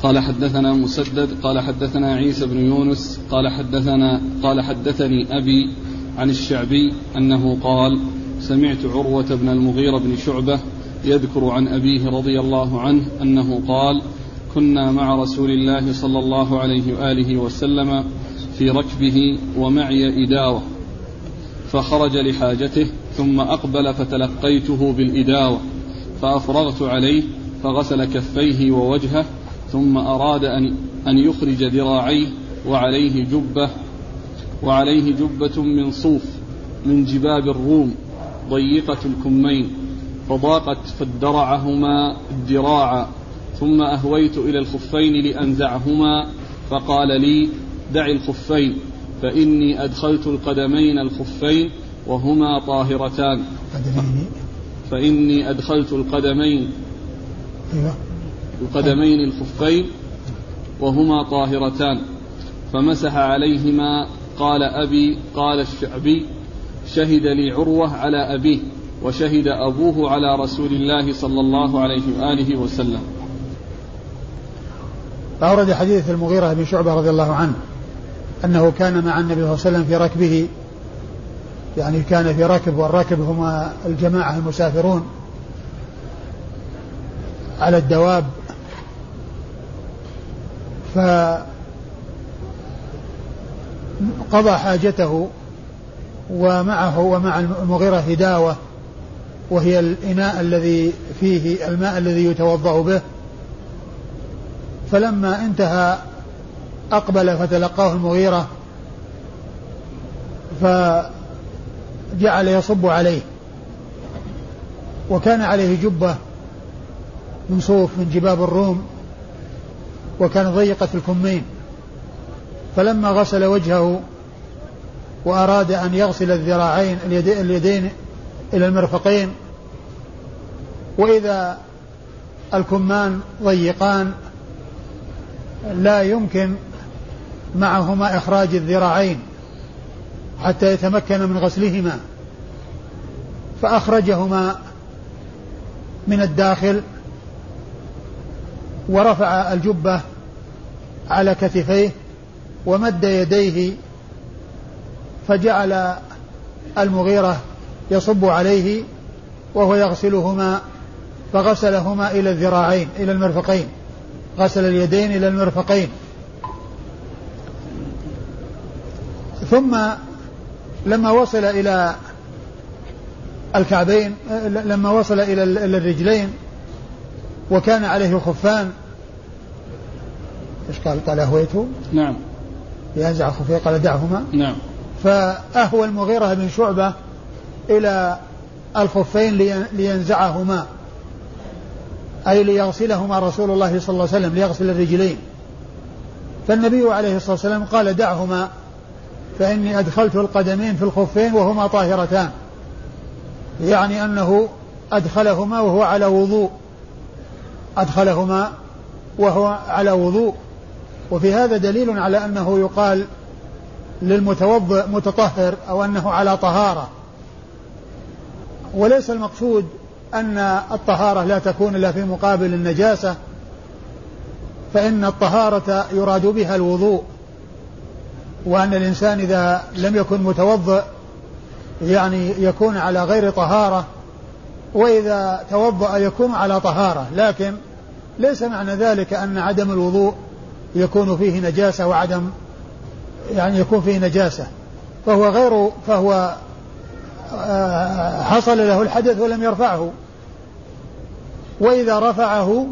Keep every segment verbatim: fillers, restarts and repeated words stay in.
قال حدثنا مسدد قال حدثنا عيسى بن يونس قال حدثنا قال حدثني أبي عن الشعبي أنه قال سمعت عروة بن المغيرة بن شعبة يذكر عن أبيه رضي الله عنه أنه قال كنا مع رسول الله صلى الله عليه وآله وسلم في ركبه ومعي إداوة فخرج لحاجته ثم أقبل فتلقيته بالإداوة فأفرغت عليه فغسل كفيه ووجهه ثم أراد أن, أن يخرج ذراعيه وعليه جبة وعليه جبة من صوف من جباب الروم ضيقة الكمين فضاقت فادرعهما الذراع ثم أهويت إلى الخفين لأنزعهما فقال لي دع الخفين فإني أدخلت القدمين الخفين وهما طاهرتان فإني أدخلت القدمين القدمين الخفين وهما طاهرتان فمسح عليهما. قال أبي قال الشعبي شهد لي عروة على أبيه وشهد أبوه على رسول الله صلى الله عليه وآله وسلم. فأورد حديث المغيرة بن شعبة رضي الله عنه أنه كان مع النبي صلى الله عليه وسلم في ركبه، يعني كان في ركب، والركب هم الجماعة المسافرون على الدواب، فقضى حاجته ومعه ومع المغيرة هداوة وهي الإناء الذي فيه الماء الذي يتوضأ به، فلما انتهى أقبل فتلقاه المغيرة فجعل يصب عليه، وكان عليه جبة من صوف من جباب الروم وكان ضيقة الكمين، فلما غسل وجهه وأراد أن يغسل الذراعين اليدين إلى المرفقين وإذا الكمان ضيقان لا يمكن معهما إخراج الذراعين حتى يتمكن من غسلهما، فأخرجهما من الداخل ورفع الجبة على كتفيه ومد يديه، فجعل المغيرة يصب عليه وهو يغسلهما، فغسلهما إلى الذراعين إلى المرفقين، غسل اليدين إلى المرفقين. ثم لما وصل إلى الكعبين، لما وصل إلى الرجلين وكان عليه خفان، إيش قال؟ قال أهويته نعم ينزع خفيه قال دعهما نعم. فأهوى المغيرة بن شعبة إلى الخفين لينزعهما، أي ليغسلهما رسول الله صلى الله عليه وسلم، ليغسل الرجلين. فالنبي عليه الصلاة والسلام قال دعهما فإني أدخلت القدمين في الخفين وهما طاهرتان، يعني أنه أدخلهما وهو على وضوء، أدخلهما وهو على وضوء. وفي هذا دليل على أنه يقال للمتوضئ متطهر أو أنه على طهارة، وليس المقصود أن الطهارة لا تكون إلا في مقابل النجاسة، فإن الطهارة يراد بها الوضوء، وأن الإنسان إذا لم يكن متوضئ يعني يكون على غير طهارة، وإذا توضأ يكون على طهارة، لكن ليس معنى ذلك أن عدم الوضوء يكون فيه نجاسة وعدم يعني يكون فيه نجاسة، فهو غير فهو حصل له الحدث ولم يرفعه، وإذا رفعه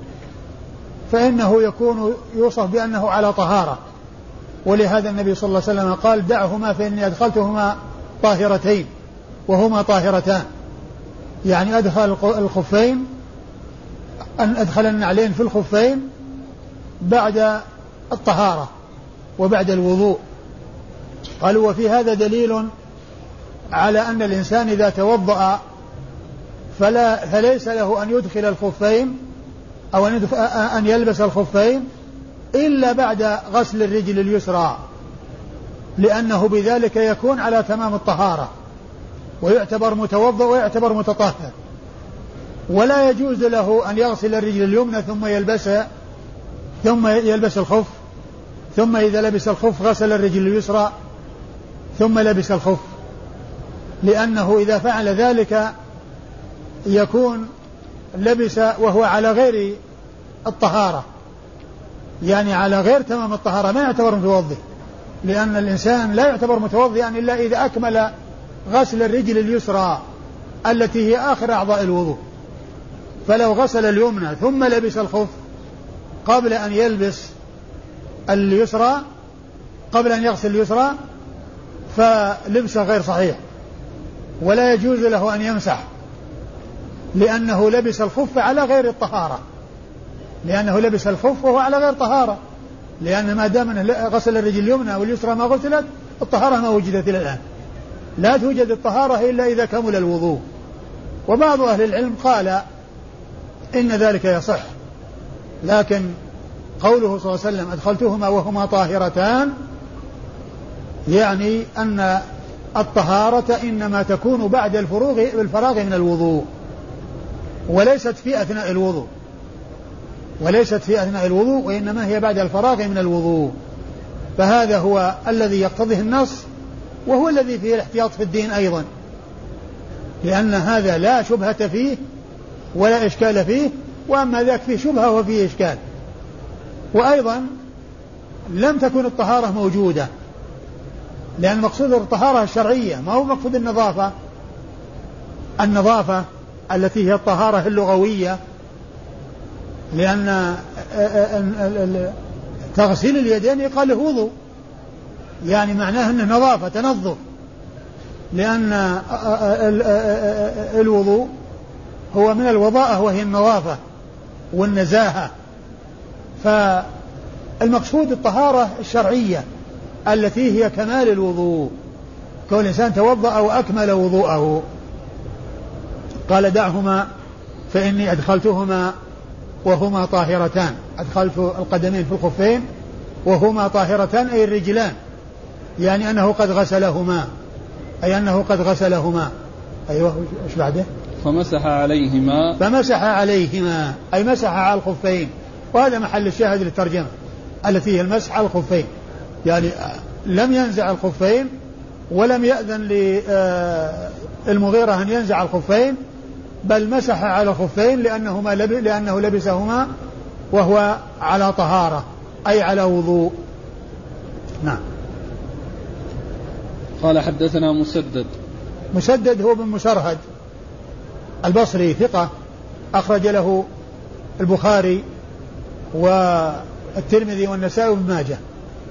فإنه يكون يوصف بأنه على طهارة. ولهذا النبي صلى الله عليه وسلم قال دعهما فإني أدخلتهما طاهرتين وهما طاهرتان، يعني أدخل الخفين أن أدخل النعلين في الخفين بعد الطهارة وبعد الوضوء. قالوا وفي هذا دليل على أن الإنسان إذا توضأ فلا فليس له أن يدخل الخفين أو أن يلبس الخفين إلا بعد غسل الرجل اليسرى، لأنه بذلك يكون على تمام الطهارة ويعتبر متوضأ ويعتبر متطهر، ولا يجوز له أن يغسل الرجل اليمنى ثم يلبسها ثم يلبس الخف، ثم إذا لبس الخف غسل الرجل اليسرى ثم لبس الخف، لأنه إذا فعل ذلك يكون لبس وهو على غير الطهارة، يعني على غير تمام الطهارة، ما يعتبر متوضئ، لأن الإنسان لا يعتبر متوضئا إلا إذا أكمل غسل الرجل اليسرى التي هي آخر أعضاء الوضوء. فلو غسل اليمنى ثم لبس الخف قبل أن يلبس اليسرى، قبل أن يغسل اليسرى، فلبسه غير صحيح، ولا يجوز له أن يمسح، لأنه لبس الخف على غير الطهارة، لأنه لبس الخف وهو على غير طهارة، لأن ما دام غسل الرجل اليمنى واليسرى ما غسلت الطهارة ما وجدت إلى الآن، لا توجد الطهارة إلا إذا كمل الوضوء. وبعض أهل العلم قال إن ذلك يصح، لكن قوله صلى الله عليه وسلم أدخلتهما وهما طاهرتان يعني أن الطهارة إنما تكون بعد الفروغ بالفراغ من الوضوء، وليست في أثناء الوضوء، وليست في أثناء الوضوء وإنما هي بعد الفراغ من الوضوء. فهذا هو الذي يقتضيه النص، وهو الذي فيه الاحتياط في الدين أيضا، لأن هذا لا شبهة فيه ولا إشكال فيه، وأما ذاك فيه شبهة وفيه إشكال. وأيضا لم تكن الطهارة موجودة، لأن مقصود الطهارة الشرعية ما هو مقصود النظافة، النظافة التي هي الطهارة اللغوية، لأن تغسيل اليدين يقال له وضوء، يعني معناه أنه نظافة تنظف، لأن الوضوء هو من الوضاءة وهي النظافة والنزاهة. فالمقصود الطهارة الشرعية التي هي كمال الوضوء، كون الإنسان توضأ أو أكمل وضوءه. قال دعهما فإني أدخلتهما وهما طاهرتان، أدخلت القدمين في الخفين وهما طاهرتان أي الرجلان، يعني أنه قد غسلهما، أي أنه قد غسلهما. أيوة إيش بعده؟ فمسح عليهما، فمسح عليهما أي مسح على الخفين، وهذا محل الشاهد للترجمة التي هي المسح على الخفين، يعني لم ينزع الخفين ولم يأذن للمغيرة أن ينزع الخفين، بل مسح على الخفين لأنهما لب... لأنه لبسهما وهو على طهارة أي على وضوء. نعم. قال حدثنا مسدد. مسدد هو بن مسرهد البصري ثقة، أخرج له البخاري والترمذي والنسائي وابن ماجه.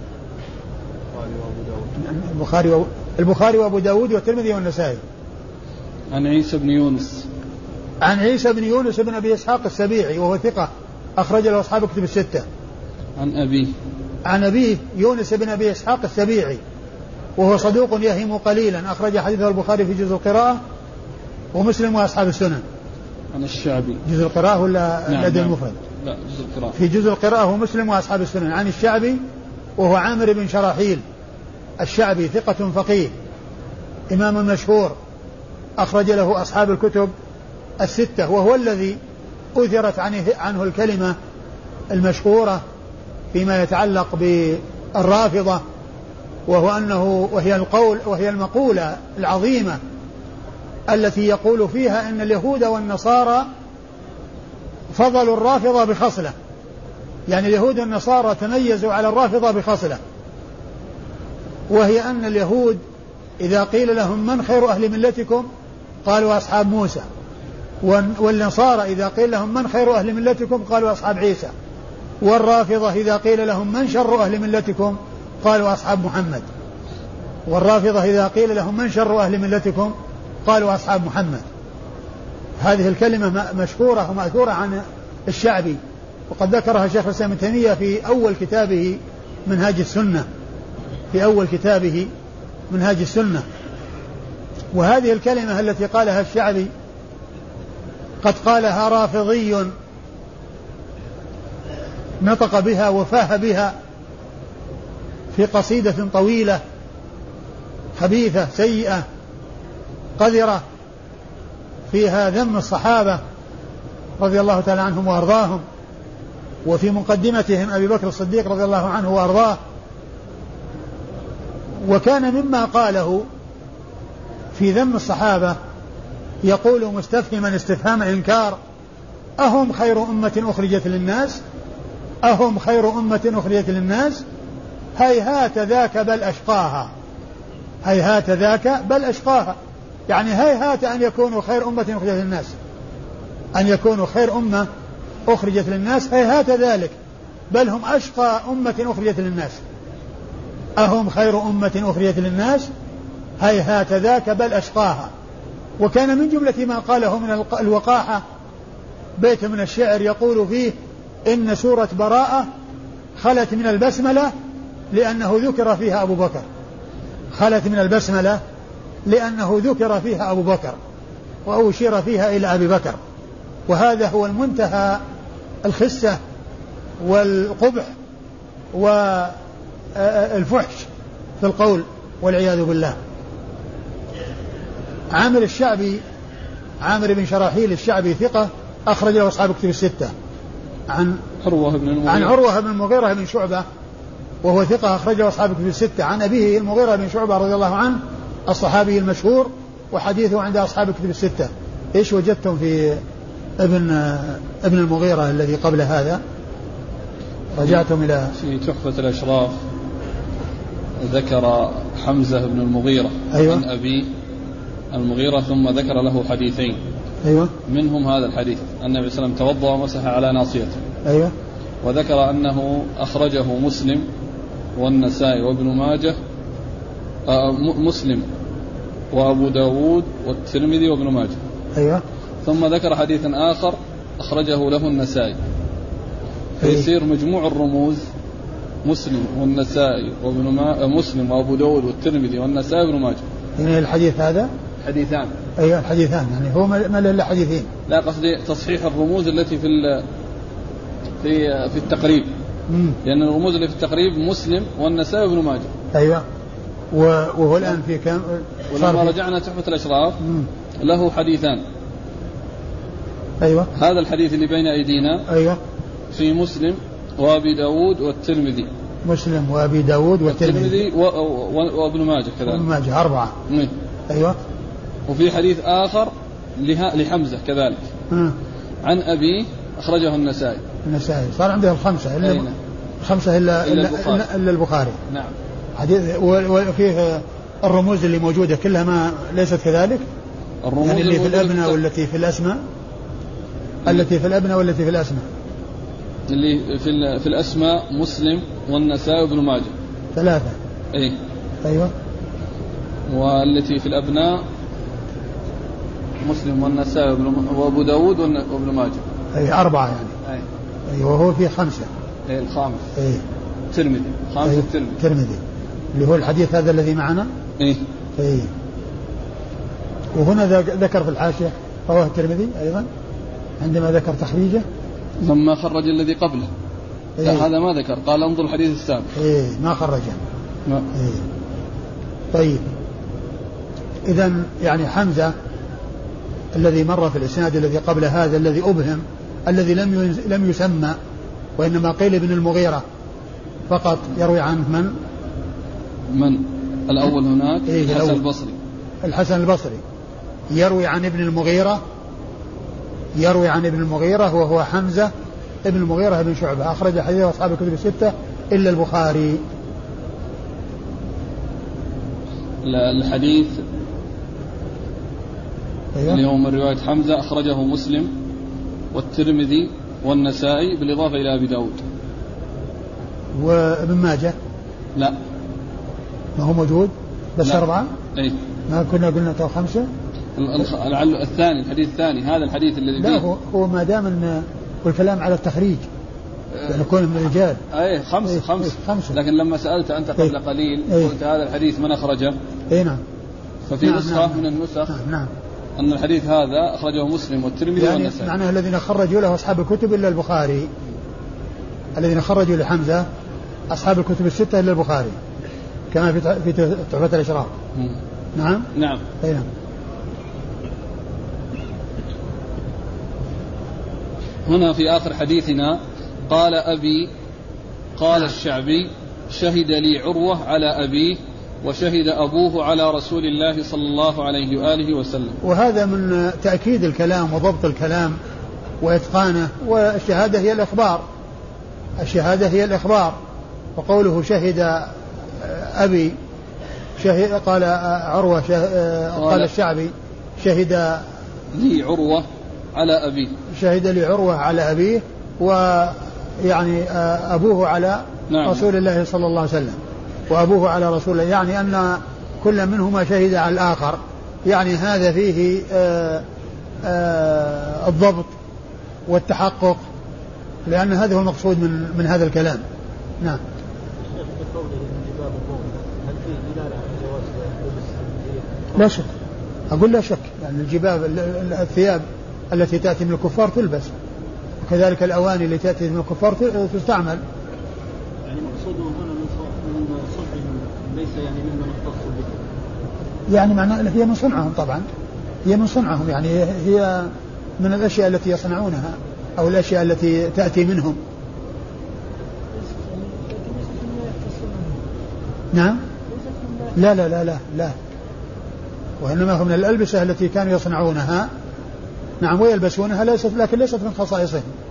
البخاري و... البخاري وابو داود والترمذي والنسائي. عن عيسى بن يونس. عن عيسى بن يونس بن أبي إسحاق السبيعي وهو ثقة، أخرج له أصحاب كتب الستة. عن أبيه. عن أبيه يونس بن أبي إسحاق السبيعي وهو صدوق يهم قليلا، أخرج حديثه البخاري في جزء القراءة ومسلم وأصحاب السنن. عن الشعبي. جزء القراءة ولا نعم لدى نعم. المفرد؟ لا جزء القراءة. في جزء القراءة ومسلم وأصحاب السنن. عن الشعبي وهو عامر بن شراحيل الشعبي ثقة فقيه إمام مشهور، أخرج له أصحاب الكتب الستة، وهو الذي أثرت عنه, عنه الكلمة المشهورة فيما يتعلق بالرافضة، وهو أنه وهي القول وهي المقولة العظيمة التي يقول فيها أن اليهود والنصارى فضلوا الرافضة بخصلة، يعني اليهود والنصارى تميزوا على الرافضة بخصلة، وهي أن اليهود إذا قيل لهم من خير أهل ملتكم قالوا أصحاب موسى، والنصارى إذا قيل لهم من خير أهل ملتكم قالوا أصحاب عيسى، والرافضة إذا قيل لهم من شر أهل ملتكم قالوا أصحاب محمد، والرافضة إذا قيل لهم من شر أهل ملتكم قالوا أصحاب محمد. هذه الكلمة مشهورة ومأثورة عن الشعبي، وقد ذكرها شيخ الإسلام ابن تيمية في أول كتابه منهاج السنة، في أول كتابه منهاج السنة. وهذه الكلمة التي قالها الشعبي قد قالها رافضي نطق بها وفاه بها في قصيدة طويلة خبيثة سيئة قذرة فيها ذم الصحابة رضي الله تعالى عنهم وأرضاهم، وفي مقدمتهم أبي بكر الصديق رضي الله عنه وأرضاه. وكان مما قاله في ذم الصحابة يقول مستفهما استفهام إنكار: أهم خير أمة أخرجت للناس أهم خير أمة أخرجت للناس هيهات ذاك بل أشقاها هيهات ذاك بل أشقاها. يعني هيهات أن يكونوا خير أمة أخرجت للناس أن يكونوا خير أمة أخرجت للناس هيهات ذلك، بل هم أشقى أمة أخرجت للناس. أهم خير أمة أخرجت للناس هيهات ذاك بل أشقاها. وكان من جملة ما قاله من الوقاحة بيت من الشعر يقول فيه: إن سورة براءة خلت من البسملة لأنه ذكر فيها أبو بكر خلت من البسملة لأنه ذكر فيها أبو بكر وأشير فيها إلى أبي بكر. وهذا هو المنتهى الخسة والقبح والفحش في القول والعياذ بالله. عامر الشعبي عامر بن شراحيل الشعبي ثقة أخرج له أصحاب كتب الستة عن عروة بن المغيرة عن عروة بن المغيرة بن شعبة وهو ثقة أخرج له أصحاب كتب الستة عن أبيه المغيرة بن شعبة رضي الله عنه الصحابي المشهور وحديثه عند أصحاب كتب الستة. إيش وجدتم في ابن ابن المغيرة الذي قبل هذا؟ رجعتم إلى في تحفة الأشراف ذكر حمزة بن المغيرة أيوة. عن أبي المغيرة ثم ذكر له حديثين أيوة. منهم هذا الحديث أن النبي صلى الله عليه وسلم توضأ ومسح على ناصيته. أيوة. وذكر أنه أخرجه مسلم والنسائي وابن ماجه آه مسلم وأبو داود والترمذي وابن ماجه. أيوة. ثم ذكر حديثا آخر أخرجه له النسائي. فيصير مجموع الرموز مسلم والنسائي وابن ما... مسلم وأبو داود والترمذي والنسائي وابن ماجه. يعني الحديث هذا حديثان. أيوة الحديثان يعني هو ما له إلا حديثين. لا قصدي تصحيح الرموز التي في ال... في في التقريب. مم. لأن الرموز اللي في التقريب مسلم والنسائي وابن ماجه. أيوة. وهو الآن في كم؟ ولما رجعنا تحفة الأشراف مم. له حديثان. أيوة. هذا الحديث اللي بين أيدينا أيوة. في مسلم وأبي داود والترمذي. مسلم وأبي داود والترمذي و... و... وابن ماجه كذلك. وابن ماجه أربعة. مم. أيوة. وفي حديث آخر له... لحمزة كذلك. مم. عن أبي أخرجه النسائي. النسائي صار عنده الخمسة إلا الخمسة إلا إلا البخاري. إلا البخاري. نعم. حديث وفيه الرموز اللي موجودة كلها ما ليست كذلك. الرموز يعني اللي في الأبناء والتي في الأسماء. التي في الأبناء والتي في الأسماء. اللي في في الأسماء مسلم والنسائي وابن ماجه. ثلاثة. أي. أيوة. والتي في الأبناء مسلم والنسائي وأبو داود وابن ماجه. أي أربعة يعني. أي. أي وهو في خمسة. أي الخامس. أي. الترمذي. خامس أي. الترمذي. الترمذي اللي هو الحديث هذا الذي معنا. إيه. أي. وهنا ذكر في الحاشية رواه الترمذي أيضا عندما ذكر تخريجه. لما خرج الذي قبله. إيه. هذا ما ذكر قال انظر الحديث السابق. إيه ما خرجه. ما. إيه. طيب إذن يعني حمزة الذي مر في الإسناد الذي قبل هذا الذي أبهم الذي لم لم يسمى وإنما قيل ابن المغيرة فقط يروي عنه من؟ من الأول هناك؟ إيه الحسن الأول. البصري. الحسن البصري يروي عن ابن المغيرة يروي عن ابن المغيرة وهو حمزة ابن المغيرة بن شعبة أخرج حديثه أصحاب الكتب الستة إلا البخاري. الحديث أيوة. اللي هو من رواية حمزة أخرجه مسلم والترمذي والنسائي بالإضافة إلى أبي داود. وابن ماجه لا ما هو موجود بس لا. أربعة. أي. ما كنا قلنا تو خمسة. الثاني الحديث الثاني هذا الحديث الذي لا هو, هو ما دام ان والكلام على التخريج يعني يكون من الرجال. اي خمسة أيه خمسة. خمسة. لكن لما سألت أنت قبل أيه قليل أيه قلت هذا الحديث من أخرجه. اي نعم. ففي نعم نسخة نعم من النسخ نعم, نعم. أن الحديث هذا أخرجه مسلم والترمذي يعني والنسائي. معناه الذين خرجوا له أصحاب الكتب إلا البخاري. الذين خرجوا لحمزة أصحاب الكتب الستة إلا البخاري كما في في تحفة الأشراف. نعم نعم. أي نعم. هنا في آخر حديثنا قال أبي قال الشعبي شهد لي عروة على أبيه وشهد أبوه على رسول الله صلى الله عليه وآله وسلم. وهذا من تأكيد الكلام وضبط الكلام وإتقانه. والشهادة هي الإخبار، الشهادة هي الإخبار. وقوله شهد أبي شهد قال عروة قال الشعبي شهد لي عروة على أبيه شهد لي عروة على أبيه ويعني أبوه على نعم. رسول الله صلى الله عليه وسلم وأبوه على رسول الله، يعني أن كل منهما شهد على الآخر، يعني هذا فيه آآ آآ الضبط والتحقق، لأن هذا هو المقصود من, من هذا الكلام. نعم. لا شك، أقول لا شك، يعني الجباب الثياب التي تأتي من الكفار تلبس، وكذلك الأواني التي تأتي من الكفار تستعمل. يعني مقصوده هنا من صنعهم ليس يعني ممن اختصوا به، يعني معناه هي من صنعهم، طبعا هي من صنعهم، يعني هي من الأشياء التي يصنعونها أو الأشياء التي تأتي منهم. نعم. لا لا لا لا لا وإنما هم من الألبسة التي كانوا يصنعونها، نعم، ويلبسونها، ليست لكن ليست من خصائصهم.